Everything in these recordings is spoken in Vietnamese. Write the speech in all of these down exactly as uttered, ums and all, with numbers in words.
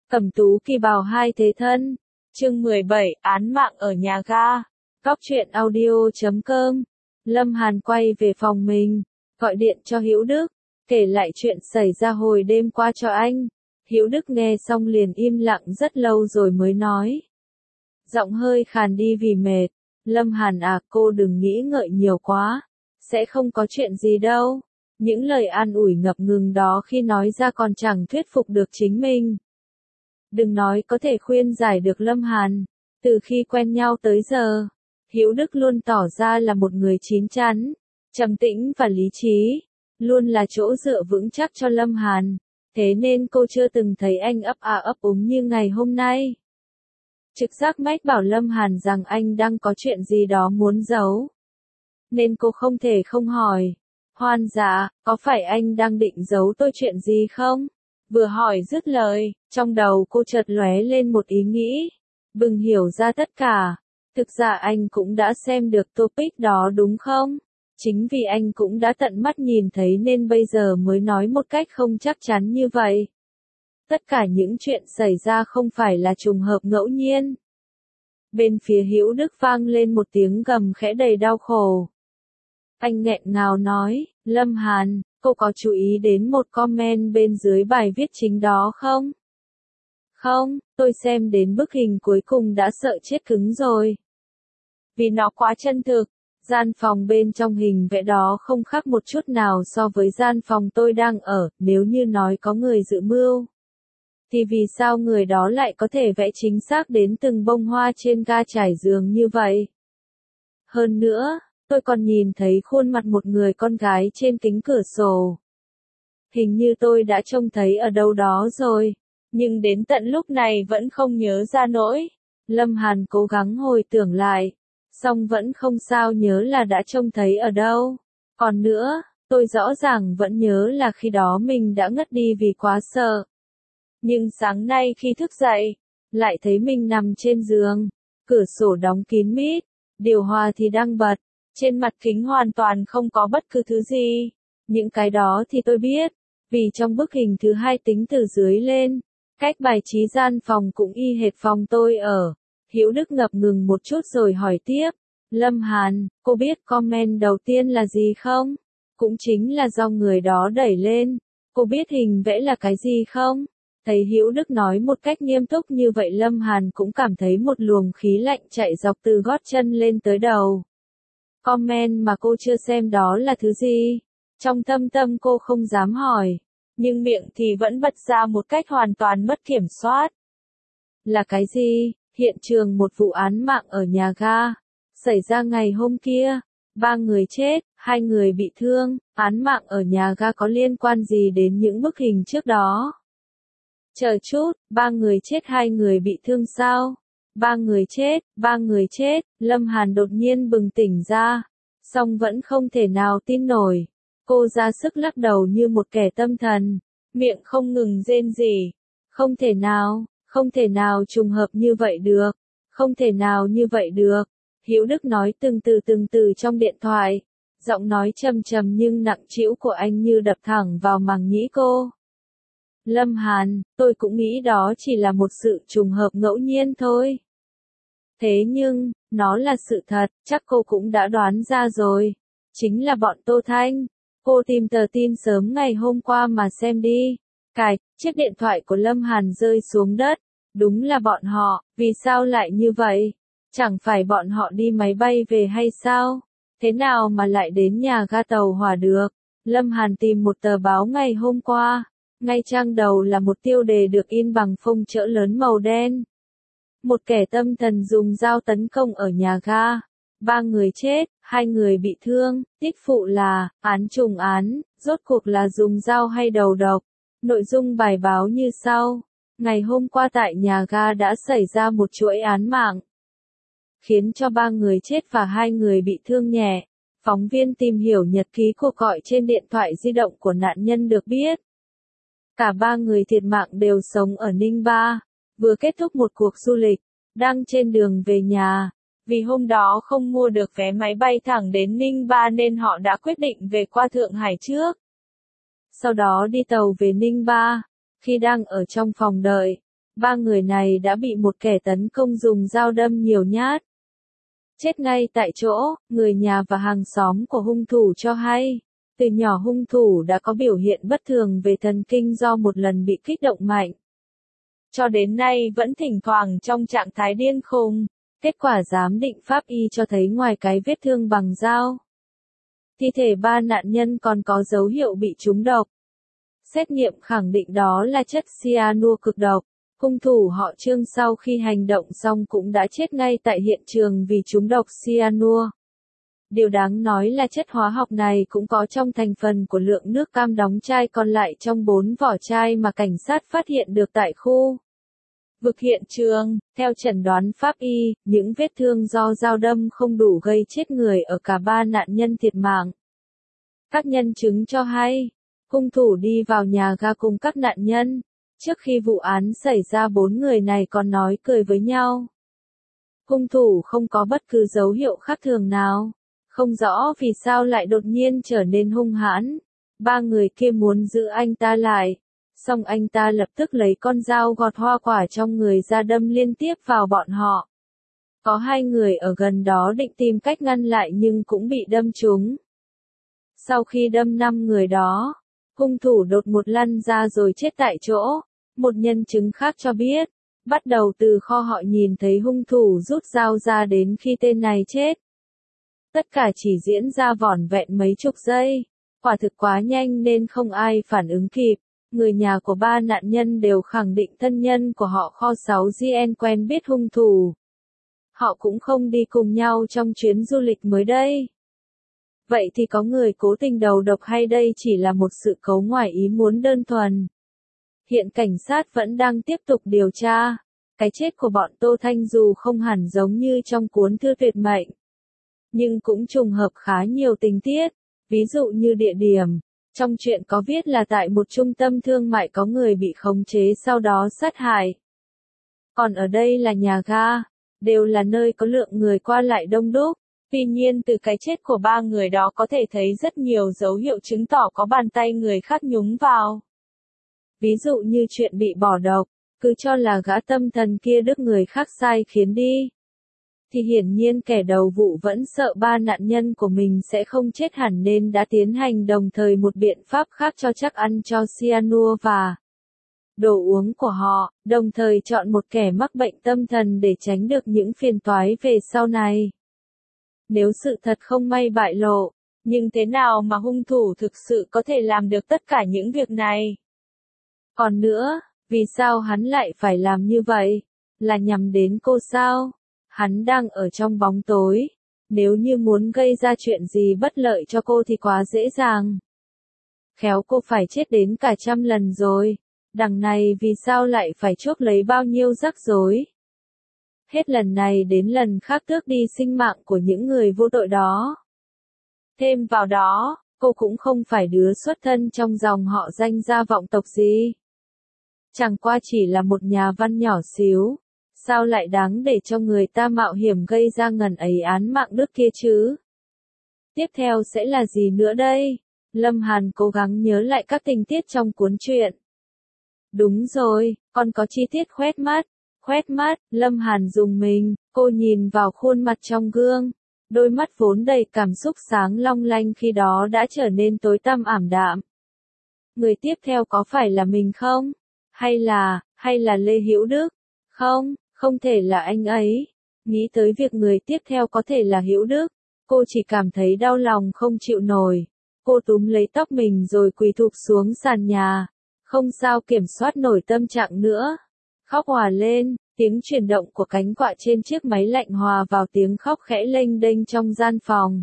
Cẩm tú kỳ bào hai thế thân. Chương mười bảy, án mạng ở nhà ga. Góc truyện audio chấm com. Lâm Hàn quay về phòng mình, gọi điện cho Hữu Đức, kể lại chuyện xảy ra hồi đêm qua cho anh. Hữu Đức nghe xong liền im lặng rất lâu rồi mới nói. Giọng hơi khàn đi vì mệt. Lâm Hàn à, cô đừng nghĩ ngợi nhiều quá. Sẽ không có chuyện gì đâu. Những lời an ủi ngập ngừng đó khi nói ra còn chẳng thuyết phục được chính mình. Đừng nói có thể khuyên giải được Lâm Hàn. Từ khi quen nhau tới giờ, Hữu Đức luôn tỏ ra là một người chín chắn, trầm tĩnh và lý trí, luôn là chỗ dựa vững chắc cho Lâm Hàn. Thế nên cô chưa từng thấy anh ấp a ấp úng như ngày hôm nay. Trực giác mách bảo Lâm Hàn rằng anh đang có chuyện gì đó muốn giấu. Nên cô không thể không hỏi. Hoan dạ, có phải anh đang định giấu tôi chuyện gì không? Vừa hỏi dứt lời, trong đầu cô chợt lóe lên một ý nghĩ. Bừng hiểu ra tất cả. Thực ra anh cũng đã xem được topic đó đúng không? Chính vì anh cũng đã tận mắt nhìn thấy nên bây giờ mới nói một cách không chắc chắn như vậy. Tất cả những chuyện xảy ra không phải là trùng hợp ngẫu nhiên. Bên phía Hữu Đức vang lên một tiếng gầm khẽ đầy đau khổ. Anh nghẹn ngào nói, Lâm Hàn, cô có chú ý đến một comment bên dưới bài viết chính đó không? Không, tôi xem đến bức hình cuối cùng đã sợ chết cứng rồi. Vì nó quá chân thực, gian phòng bên trong hình vẽ đó không khác một chút nào so với gian phòng tôi đang ở, nếu như nói có người dự mưu. Thì vì sao người đó lại có thể vẽ chính xác đến từng bông hoa trên ga trải giường như vậy? Hơn nữa, tôi còn nhìn thấy khuôn mặt một người con gái trên kính cửa sổ. Hình như tôi đã trông thấy ở đâu đó rồi, nhưng đến tận lúc này vẫn không nhớ ra nổi. Lâm Hàn cố gắng hồi tưởng lại, song vẫn không sao nhớ là đã trông thấy ở đâu. Còn nữa, tôi rõ ràng vẫn nhớ là khi đó mình đã ngất đi vì quá sợ. Nhưng sáng nay khi thức dậy, lại thấy mình nằm trên giường, cửa sổ đóng kín mít, điều hòa thì đang bật, trên mặt kính hoàn toàn không có bất cứ thứ gì. Những cái đó thì tôi biết, vì trong bức hình thứ hai tính từ dưới lên, cách bài trí gian phòng cũng y hệt phòng tôi ở. Hữu Đức ngập ngừng một chút rồi hỏi tiếp, Lâm Hàn, cô biết comment đầu tiên là gì không? Cũng chính là do người đó đẩy lên. Cô biết hình vẽ là cái gì không? Thấy Hữu Đức nói một cách nghiêm túc như vậy Lâm Hàn cũng cảm thấy một luồng khí lạnh chạy dọc từ gót chân lên tới đầu. Comment mà cô chưa xem đó là thứ gì? Trong thâm tâm cô không dám hỏi, nhưng miệng thì vẫn bật ra một cách hoàn toàn mất kiểm soát. Là cái gì? Hiện trường một vụ án mạng ở nhà ga. Xảy ra ngày hôm kia. Ba người chết, hai người bị thương. Án mạng ở nhà ga có liên quan gì đến những bức hình trước đó? Chờ chút, ba người chết hai người bị thương sao? Ba người chết, ba người chết. Lâm Hàn đột nhiên bừng tỉnh ra. Song vẫn không thể nào tin nổi. Cô ra sức lắc đầu như một kẻ tâm thần. Miệng không ngừng rên rỉ. Không thể nào, không thể nào trùng hợp như vậy được. Không thể nào như vậy được. Hữu Đức nói từng từ từng từ trong điện thoại. Giọng nói trầm trầm nhưng nặng trĩu của anh như đập thẳng vào màng nhĩ cô. Lâm Hàn, tôi cũng nghĩ đó chỉ là một sự trùng hợp ngẫu nhiên thôi. Thế nhưng, nó là sự thật, chắc cô cũng đã đoán ra rồi. Chính là bọn Tô Thanh. Cô tìm tờ tin sớm ngày hôm qua mà xem đi. Cài, chiếc điện thoại của Lâm Hàn rơi xuống đất. Đúng là bọn họ, vì sao lại như vậy? Chẳng phải bọn họ đi máy bay về hay sao? Thế nào mà lại đến nhà ga tàu hỏa được? Lâm Hàn tìm một tờ báo ngày hôm qua. Ngay trang đầu là một tiêu đề được in bằng phông chữ lớn màu đen. Một kẻ tâm thần dùng dao tấn công ở nhà ga. Ba người chết, hai người bị thương. Tích phụ là, án trùng án, rốt cuộc là dùng dao hay đầu độc. Nội dung bài báo như sau. Ngày hôm qua tại nhà ga đã xảy ra một chuỗi án mạng, khiến cho ba người chết và hai người bị thương nhẹ. Phóng viên tìm hiểu nhật ký cuộc gọi trên điện thoại di động của nạn nhân được biết. Cả ba người thiệt mạng đều sống ở Ninh Ba, vừa kết thúc một cuộc du lịch, đang trên đường về nhà. Vì hôm đó không mua được vé máy bay thẳng đến Ninh Ba nên họ đã quyết định về qua Thượng Hải trước. Sau đó đi tàu về Ninh Ba. Khi đang ở trong phòng đợi, ba người này đã bị một kẻ tấn công dùng dao đâm nhiều nhát. Chết ngay tại chỗ, người nhà và hàng xóm của hung thủ cho hay. Từ nhỏ hung thủ đã có biểu hiện bất thường về thần kinh do một lần bị kích động mạnh. Cho đến nay vẫn thỉnh thoảng trong trạng thái điên khùng. Kết quả giám định pháp y cho thấy ngoài cái vết thương bằng dao, thi thể ba nạn nhân còn có dấu hiệu bị trúng độc. Xét nghiệm khẳng định đó là chất cyanua cực độc. Hung thủ họ Trương sau khi hành động xong cũng đã chết ngay tại hiện trường vì trúng độc cyanua. Điều đáng nói là chất hóa học này cũng có trong thành phần của lượng nước cam đóng chai còn lại trong bốn vỏ chai mà cảnh sát phát hiện được tại khu vực hiện trường. Theo chẩn đoán pháp y, những vết thương do dao đâm không đủ gây chết người ở cả ba nạn nhân thiệt mạng. Các nhân chứng cho hay, hung thủ đi vào nhà ga cùng các nạn nhân. Trước khi vụ án xảy ra bốn người này còn nói cười với nhau. Hung thủ không có bất cứ dấu hiệu khác thường nào. Không rõ vì sao lại đột nhiên trở nên hung hãn. Ba người kia muốn giữ anh ta lại. Xong anh ta lập tức lấy con dao gọt hoa quả trong người ra đâm liên tiếp vào bọn họ. Có hai người ở gần đó định tìm cách ngăn lại nhưng cũng bị đâm trúng. Sau khi đâm năm người đó, hung thủ đột ngột lăn ra rồi chết tại chỗ. Một nhân chứng khác cho biết, bắt đầu từ kho họ nhìn thấy hung thủ rút dao ra đến khi tên này chết. Tất cả chỉ diễn ra vỏn vẹn mấy chục giây, quả thực quá nhanh nên không ai phản ứng kịp. Người nhà của ba nạn nhân đều khẳng định thân nhân của họ kho sáu gen quen biết hung thủ. Họ cũng không đi cùng nhau trong chuyến du lịch mới đây. Vậy thì có người cố tình đầu độc hay đây chỉ là một sự cấu ngoài ý muốn đơn thuần? Hiện cảnh sát vẫn đang tiếp tục điều tra. Cái chết của bọn Tô Thanh dù không hẳn giống như trong cuốn Thư Tuyệt Mệnh, nhưng cũng trùng hợp khá nhiều tình tiết. Ví dụ như địa điểm. Trong truyện có viết là tại một trung tâm thương mại có người bị khống chế sau đó sát hại. Còn ở đây là nhà ga, đều là nơi có lượng người qua lại đông đúc. Tuy nhiên từ cái chết của ba người đó có thể thấy rất nhiều dấu hiệu chứng tỏ có bàn tay người khác nhúng vào. Ví dụ như chuyện bị bỏ độc, cứ cho là gã tâm thần kia đứt người khác sai khiến đi. Thì hiển nhiên kẻ đầu vụ vẫn sợ ba nạn nhân của mình sẽ không chết hẳn nên đã tiến hành đồng thời một biện pháp khác cho chắc ăn cho cyanua và đồ uống của họ, đồng thời chọn một kẻ mắc bệnh tâm thần để tránh được những phiền toái về sau này. Nếu sự thật không may bại lộ, nhưng thế nào mà hung thủ thực sự có thể làm được tất cả những việc này? Còn nữa, vì sao hắn lại phải làm như vậy? Là nhằm đến cô sao? Hắn đang ở trong bóng tối. Nếu như muốn gây ra chuyện gì bất lợi cho cô thì quá dễ dàng. Khéo cô phải chết đến cả trăm lần rồi. Đằng này vì sao lại phải chuốc lấy bao nhiêu rắc rối? Hết lần này đến lần khác tước đi sinh mạng của những người vô tội đó. Thêm vào đó, cô cũng không phải đứa xuất thân trong dòng họ danh gia vọng tộc gì. Chẳng qua chỉ là một nhà văn nhỏ xíu. Sao lại đáng để cho người ta mạo hiểm gây ra ngần ấy án mạng đức kia chứ? Tiếp theo sẽ là gì nữa đây? Lâm Hàn cố gắng nhớ lại các tình tiết trong cuốn truyện. Đúng rồi, còn có chi tiết khoét mắt. Khoét mắt, Lâm Hàn dùng mình, cô nhìn vào khuôn mặt trong gương. Đôi mắt vốn đầy cảm xúc sáng long lanh khi đó đã trở nên tối tăm ảm đạm. Người tiếp theo có phải là mình không? Hay là, hay là Lê Hữu Đức? Không, không thể là anh ấy. Nghĩ tới việc người tiếp theo có thể là Hữu Đức, cô chỉ cảm thấy đau lòng không chịu nổi. Cô túm lấy tóc mình rồi quỳ thụp xuống sàn nhà. Không sao kiểm soát nổi tâm trạng nữa. Khóc òa lên, tiếng chuyển động của cánh quạ trên chiếc máy lạnh hòa vào tiếng khóc khẽ lênh đênh trong gian phòng.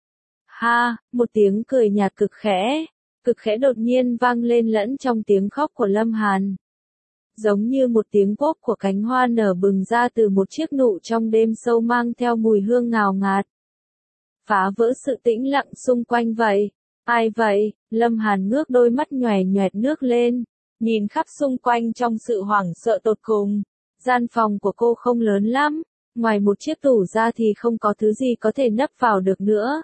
Ha, một tiếng cười nhạt cực khẽ, cực khẽ đột nhiên vang lên lẫn trong tiếng khóc của Lâm Hàn. Giống như một tiếng pốp của cánh hoa nở bừng ra từ một chiếc nụ trong đêm sâu mang theo mùi hương ngào ngạt. Phá vỡ sự tĩnh lặng xung quanh vậy. Ai vậy? Lâm Hàn ngước đôi mắt nhòe nhòe nước lên, nhìn khắp xung quanh trong sự hoảng sợ tột cùng. Gian phòng của cô không lớn lắm, ngoài một chiếc tủ ra thì không có thứ gì có thể nấp vào được nữa.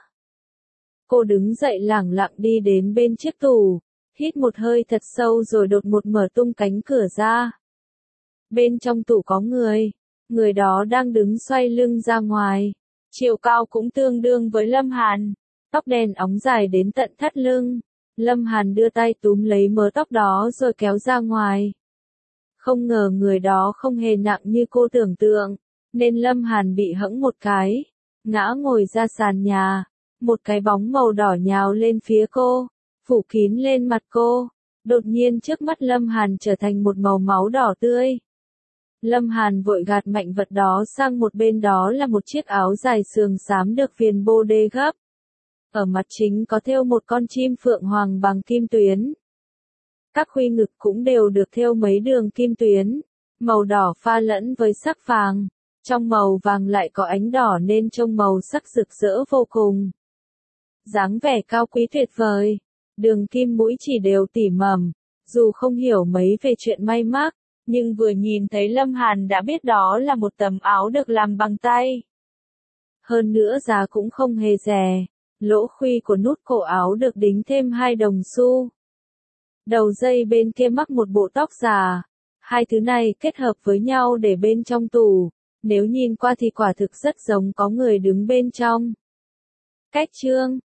Cô đứng dậy lẳng lặng đi đến bên chiếc tủ, hít một hơi thật sâu rồi đột ngột mở tung cánh cửa ra. Bên trong tủ có người, người đó đang đứng xoay lưng ra ngoài. Chiều cao cũng tương đương với Lâm Hàn, tóc đen óng dài đến tận thắt lưng. Lâm Hàn đưa tay túm lấy mớ tóc đó rồi kéo ra ngoài. Không ngờ người đó không hề nặng như cô tưởng tượng, nên Lâm Hàn bị hẫng một cái, ngã ngồi ra sàn nhà. Một cái bóng màu đỏ nhào lên phía cô, phủ kín lên mặt cô. Đột nhiên trước mắt Lâm Hàn trở thành một màu máu đỏ tươi. Lâm Hàn vội gạt mạnh vật đó sang một bên, đó là một chiếc áo dài sườn xám được viền bô đê gấp. Ở mặt chính có thêu một con chim phượng hoàng bằng kim tuyến. Các khuy ngực cũng đều được thêu mấy đường kim tuyến, màu đỏ pha lẫn với sắc vàng. Trong màu vàng lại có ánh đỏ nên trông màu sắc rực rỡ vô cùng. Dáng vẻ cao quý tuyệt vời, đường kim mũi chỉ đều tỉ mẩn. Dù không hiểu mấy về chuyện may mặc, nhưng vừa nhìn thấy Lâm Hàn đã biết đó là một tấm áo được làm bằng tay. Hơn nữa giá cũng không hề rẻ, lỗ khuy của nút cổ áo được đính thêm hai đồng xu. Đầu dây bên kia mắc một bộ tóc già. Hai thứ này kết hợp với nhau để bên trong tủ, nếu nhìn qua thì quả thực rất giống có người đứng bên trong. Cách chương